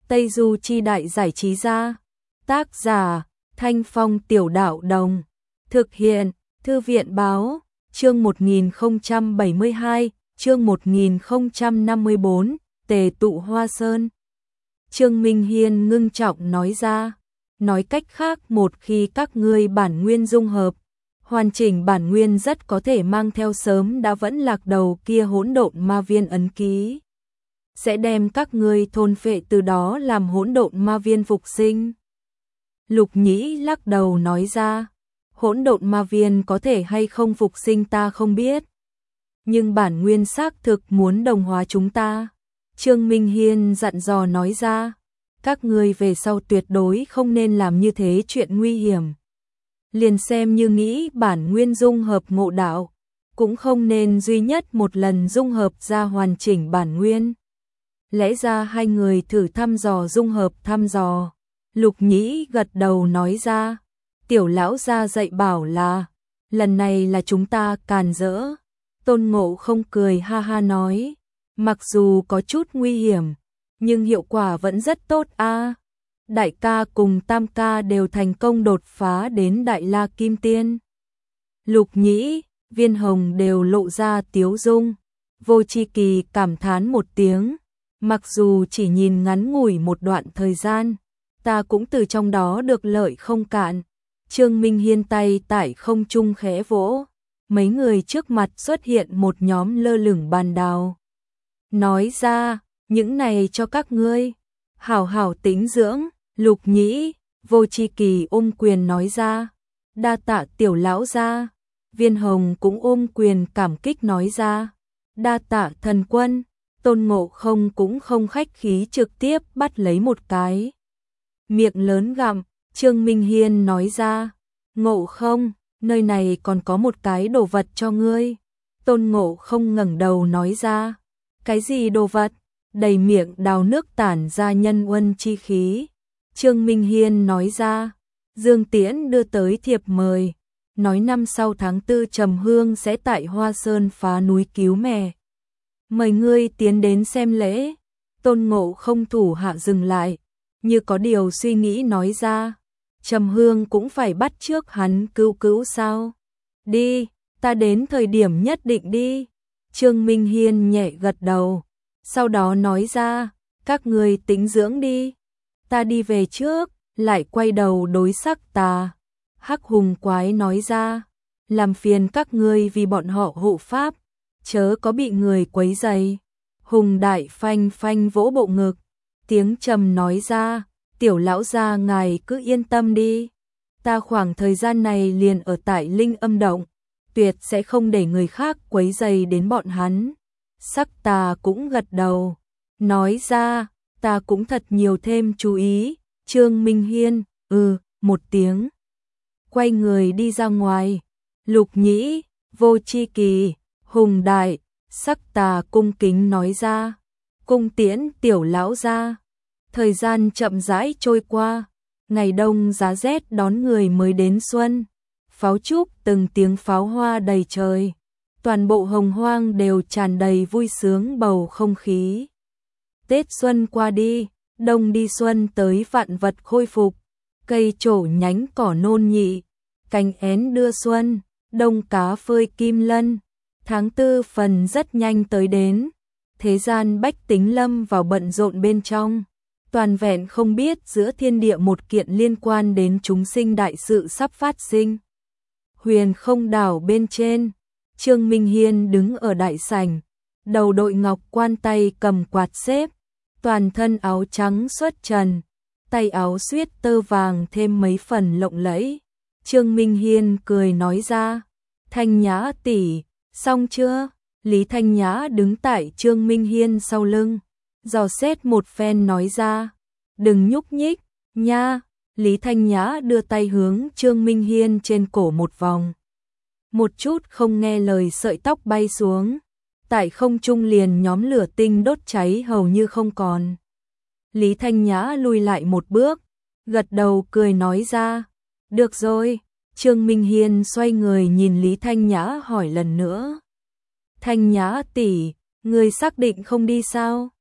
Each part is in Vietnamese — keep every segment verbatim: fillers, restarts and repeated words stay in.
Tây Du Chi Đại Giải Trí Gia. Tác giả Thanh Phong Tiểu Đạo Đồng. Thực hiện Thư viện Báo. Chương một nghìn không trăm bảy mươi hai, chương một nghìn không trăm năm mươi bốn, Tề tụ Hoa Sơn. Trương Minh Hiên ngưng trọng nói ra, nói cách khác, một khi các ngươi bản nguyên dung hợp, hoàn chỉnh bản nguyên rất có thể mang theo sớm đã vẫn lạc đầu kia hỗn độn ma viên ấn ký, sẽ đem các ngươi thôn phệ, từ đó làm hỗn độn ma viên phục sinh. Lục Nhĩ lắc đầu nói ra, hỗn độn ma viên có thể hay không phục sinh ta không biết, nhưng bản nguyên xác thực muốn đồng hóa chúng ta. Trương Minh Hiên dặn dò nói ra, các ngươi về sau tuyệt đối không nên làm như thế chuyện nguy hiểm. Liền xem như nghĩ bản nguyên dung hợp ngộ đạo, cũng không nên duy nhất một lần dung hợp ra hoàn chỉnh bản nguyên. Lẽ ra hai người thử thăm dò dung hợp thăm dò. Lục Nhĩ gật đầu nói ra, tiểu lão gia dạy bảo là, lần này là chúng ta càn rỡ. Tôn Ngộ Không cười ha ha nói, mặc dù có chút nguy hiểm, nhưng hiệu quả vẫn rất tốt a. Đại ca cùng tam ca đều thành công đột phá đến Đại La Kim Tiên. Lục Nhĩ, Viên Hồng đều lộ ra tiếu dung. Vô Chi Kỳ cảm thán một tiếng, mặc dù chỉ nhìn ngắn ngủi một đoạn thời gian, ta cũng từ trong đó được lợi không cạn. Trương Minh Hiên tay tại không trung khẽ vỗ, mấy người trước mặt xuất hiện một nhóm lơ lửng bàn đào. Nói ra, những này cho các ngươi, hảo hảo tĩnh dưỡng. Lục Nhĩ, Vô Chi Kỳ ôm quyền nói ra, đa tạ tiểu lão gia. Viên Hồng cũng ôm quyền cảm kích nói ra, đa tạ thần quân. Tôn Ngộ Không cũng không khách khí trực tiếp bắt lấy một cái miệng lớn gặm. Trương Minh Hiên nói ra, Ngộ Không, nơi này còn có một cái đồ vật cho ngươi. Tôn Ngộ Không ngẩng đầu nói ra, cái gì đồ vật? Đầy miệng đào nước tản ra nhân uân chi khí. Trương Minh Hiên nói ra, Dương Tiễn đưa tới thiệp mời, nói năm sau tháng tư Trầm Hương sẽ tại Hoa Sơn phá núi cứu mẹ. Mời ngươi tiến đến xem lễ. Tôn Ngộ Không thủ hạ dừng lại, như có điều suy nghĩ nói ra, Trầm Hương cũng phải bắt trước hắn cứu cứu sao? Đi, ta đến thời điểm nhất định đi. Trương Minh Hiên nhẹ gật đầu, sau đó nói ra, các ngươi tĩnh dưỡng đi, ta đi về trước. Lại quay đầu đối Sắc Tà, Hắc Hùng Quái nói ra, làm phiền các ngươi vì bọn họ hộ pháp, chớ có bị người quấy rầy. Hùng Đại phanh phanh vỗ bộ ngực, tiếng trầm nói ra, tiểu lão gia ngài cứ yên tâm đi, ta khoảng thời gian này liền ở tại Linh Âm Động, tuyệt sẽ không để người khác quấy rầy đến bọn hắn. Sắc Tà cũng gật đầu, nói ra, ta cũng thật nhiều thêm chú ý. Trương Minh Hiên, ừ, một tiếng, quay người đi ra ngoài. Lục Nhĩ, Vô Chi Kỳ, Hùng Đại, Sắc Tà cung kính nói ra, cung tiễn tiểu lão gia. Thời gian chậm rãi trôi qua, ngày đông giá rét đón người mới đến xuân. Pháo trúc từng tiếng pháo hoa đầy trời, toàn bộ Hồng Hoang đều tràn đầy vui sướng bầu không khí. Tết xuân qua đi, đông đi xuân tới, vạn vật khôi phục, cây trổ nhánh cỏ nôn nhị, cành én đưa xuân, đông cá phơi kim lân. Tháng tư phần rất nhanh tới đến, thế gian bách tính lâm vào bận rộn bên trong, toàn vẹn không biết giữa thiên địa một kiện liên quan đến chúng sinh đại sự sắp phát sinh. Huyền Không đảo bên trên, Trương Minh Hiên đứng ở đại sảnh, đầu đội ngọc quan, tay cầm quạt xếp, toàn thân áo trắng xuất trần, tay áo xuyết tơ vàng thêm mấy phần lộng lẫy. Trương Minh Hiên cười nói ra, Thanh Nhã tỷ, xong chưa? Lý Thanh Nhã đứng tại Trương Minh Hiên sau lưng, dò xét một phen nói ra, đừng nhúc nhích, nha. Lý Thanh Nhã đưa tay hướng Trương Minh Hiên trên cổ một vòng, một chút không nghe lời sợi tóc bay xuống, tại không trung liền nhóm lửa tinh đốt cháy hầu như không còn. Lý Thanh Nhã lùi lại một bước, gật đầu cười nói ra, được rồi. Trương Minh Hiên xoay người nhìn Lý Thanh Nhã hỏi lần nữa, Thanh Nhã tỷ, ngươi xác định không đi sao?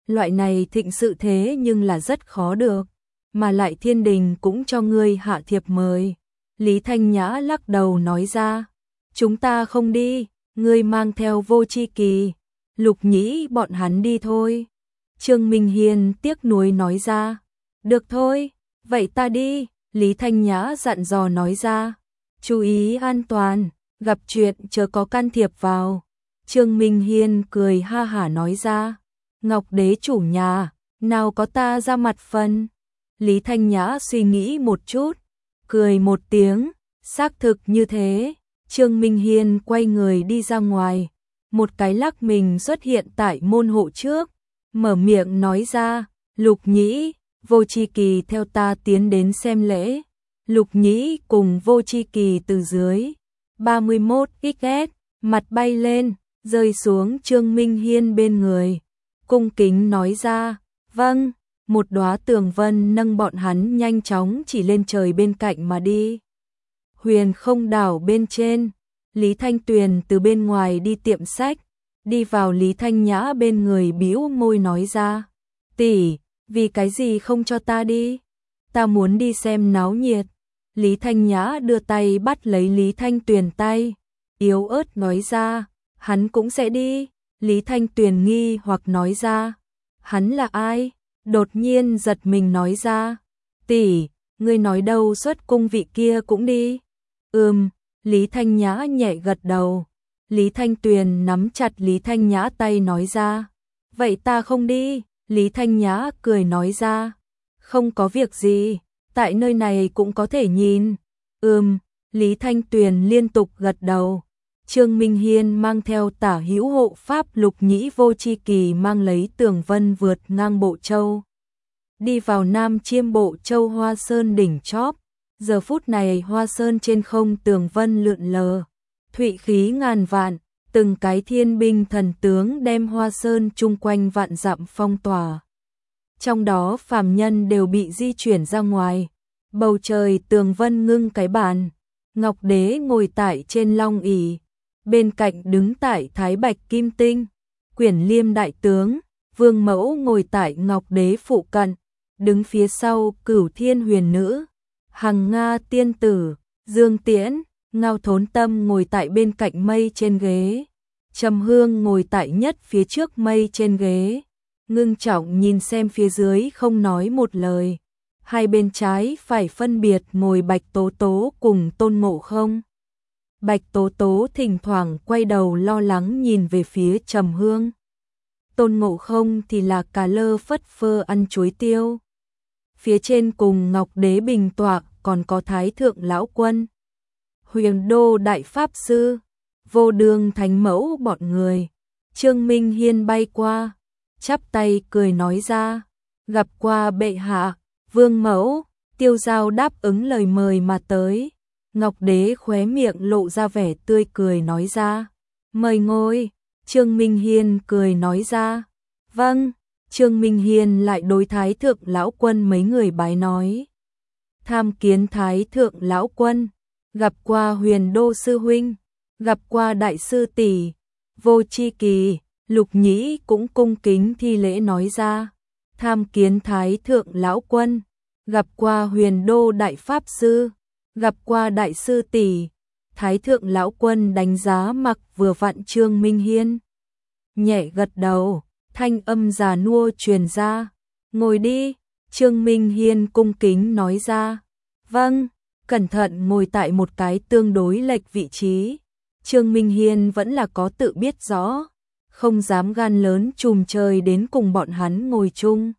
loại này thịnh sự thế nhưng là rất khó được, mà lại thiên đình cũng cho ngươi hạ thiệp mời. Lý Thanh Nhã lắc đầu nói ra, chúng ta không đi, ngươi mang theo Vô Chi Kỳ, Lục Nhĩ bọn hắn đi thôi. Trương Minh Hiên tiếc nuối nói ra, được thôi, vậy ta đi, Lý Thanh Nhã dặn dò nói ra, chú ý an toàn, gặp chuyện chớ có can thiệp vào. Trương Minh Hiên cười ha hả nói ra, Ngọc Đế chủ nhà, nào có ta ra mặt phần. Lý Thanh Nhã suy nghĩ một chút, cười một tiếng, xác thực như thế. Trương Minh Hiên quay người đi ra ngoài, một cái lắc mình xuất hiện tại môn hộ trước, mở miệng nói ra, Lục Nhĩ, Vô Chi Kỳ theo ta tiến đến xem lễ. Lục Nhĩ cùng Vô Chi Kỳ từ dưới ba mươi mốt xăng ti mét mặt bay lên, rơi xuống Trương Minh Hiên bên người, cung kính nói ra, vâng. Một đóa tường vân nâng bọn hắn nhanh chóng chỉ lên trời bên cạnh mà đi. Huyền Không đảo bên trên, Lý Thanh Tuyền từ bên ngoài đi tiệm sách, đi vào Lý Thanh Nhã bên người bĩu môi nói ra, tỷ, vì cái gì không cho ta đi? Ta muốn đi xem náo nhiệt. Lý Thanh Nhã đưa tay bắt lấy Lý Thanh Tuyền tay, yếu ớt nói ra, hắn cũng sẽ đi. Lý Thanh Tuyền nghi hoặc nói ra, hắn là ai? Đột nhiên giật mình nói ra, tỷ, ngươi nói đâu xuất cung vị kia cũng đi. Ừm, Lý Thanh Nhã nhẹ gật đầu. Lý Thanh Tuyền nắm chặt Lý Thanh Nhã tay nói ra, vậy ta không đi. Lý Thanh Nhã cười nói ra, không có việc gì, tại nơi này cũng có thể nhìn. Ừm, Lý Thanh Tuyền liên tục gật đầu. Trương Minh Hiên mang theo tả hữu hộ pháp Lục Nhĩ Vô Chi Kỳ mang lấy tường vân vượt ngang Bộ Châu, đi vào Nam Chiêm Bộ Châu Hoa Sơn đỉnh chóp. Giờ phút này Hoa Sơn trên không tường vân lượn lờ, thụy khí ngàn vạn, từng cái thiên binh thần tướng đem Hoa Sơn chung quanh vạn dặm phong tỏa. Trong đó phàm nhân đều bị di chuyển ra ngoài. Bầu trời tường vân ngưng cái bàn, Ngọc Đế ngồi tại trên long ỷ, bên cạnh đứng tại Thái Bạch Kim Tinh, Quyển Liêm đại tướng, Vương Mẫu ngồi tại Ngọc Đế phụ cận, đứng phía sau Cửu Thiên Huyền Nữ, Hằng Nga tiên tử, Dương Tiễn, Ngao Thốn Tâm ngồi tại bên cạnh mây trên ghế, Trầm Hương ngồi tại nhất phía trước mây trên ghế, ngưng trọng nhìn xem phía dưới không nói một lời. Hai bên trái phải phân biệt ngồi Bạch Tố Tố cùng Tôn Ngộ Không. Bạch Tố Tố thỉnh thoảng quay đầu lo lắng nhìn về phía Trầm Hương. Tôn Ngộ Không thì là cà lơ phất phơ ăn chuối tiêu. Phía trên cùng Ngọc Đế bình tọa còn có Thái Thượng Lão Quân, Huyền Đô Đại Pháp Sư, Vô Đường Thánh Mẫu bọn người. Trương Minh Hiên bay qua, chắp tay cười nói ra, gặp qua bệ hạ. Vương Mẫu, Tiêu Giao đáp ứng lời mời mà tới. Ngọc Đế khóe miệng lộ ra vẻ tươi cười nói ra, mời ngồi. Trương Minh Hiên cười nói ra, vâng. Trương Minh Hiên lại đối Thái Thượng Lão Quân mấy người bái nói, tham kiến Thái Thượng Lão Quân, gặp qua Huyền Đô sư huynh, gặp qua Đại sư tỷ. Vô Chi Kỳ, Lục Nhĩ cũng cung kính thi lễ nói ra, tham kiến Thái Thượng Lão Quân, gặp qua Huyền Đô Đại Pháp Sư, gặp qua Đại sư tỷ. Thái Thượng Lão Quân đánh giá mặc vừa vặn Trương Minh Hiên, nhẹ gật đầu, thanh âm già nua truyền ra, ngồi đi. Trương Minh Hiên cung kính nói ra, vâng, cẩn thận ngồi tại một cái tương đối lệch vị trí. Trương Minh Hiên vẫn là có tự biết rõ, không dám gan lớn trùm trời đến cùng bọn hắn ngồi chung.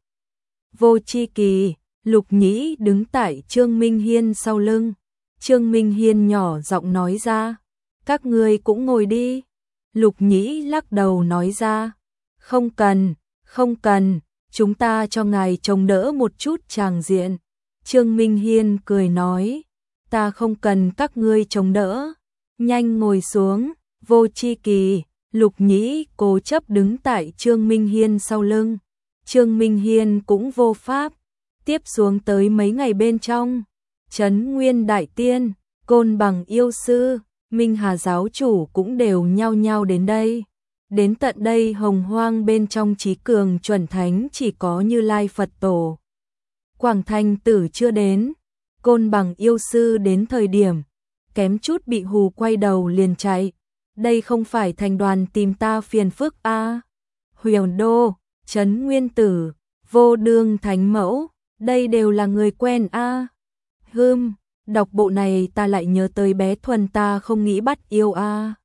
Vô Chi Kỳ, Lục Nhĩ đứng tại Trương Minh Hiên sau lưng. Trương Minh Hiên nhỏ giọng nói ra, các ngươi cũng ngồi đi. Lục Nhĩ lắc đầu nói ra, không cần, không cần, chúng ta cho ngài trông đỡ một chút tràng diện. Trương Minh Hiên cười nói, ta không cần các ngươi trông đỡ, nhanh ngồi xuống. Vô Chi Kỳ, Lục Nhĩ cố chấp đứng tại Trương Minh Hiên sau lưng. Trương Minh Hiên cũng vô pháp. Tiếp xuống tới mấy ngày bên trong, Trấn Nguyên Đại Tiên, Côn Bằng Yêu Sư, Minh Hà Giáo Chủ cũng đều nhao nhao đến đây. Đến tận đây hồng hoang bên trong trí cường chuẩn thánh chỉ có Như Lai Phật Tổ. Quảng Thành Tử chưa đến, Côn Bằng yêu sư đến thời điểm, kém chút bị hù quay đầu liền chạy. Đây không phải thành đoàn tìm ta phiền phức a à. Huyền Đô, Trấn Nguyên Tử, Vô Đương Thánh Mẫu, đây đều là người quen a à. Hưm, đọc bộ này ta lại nhớ tới bé Thuần ta không nghĩ bắt yêu a à.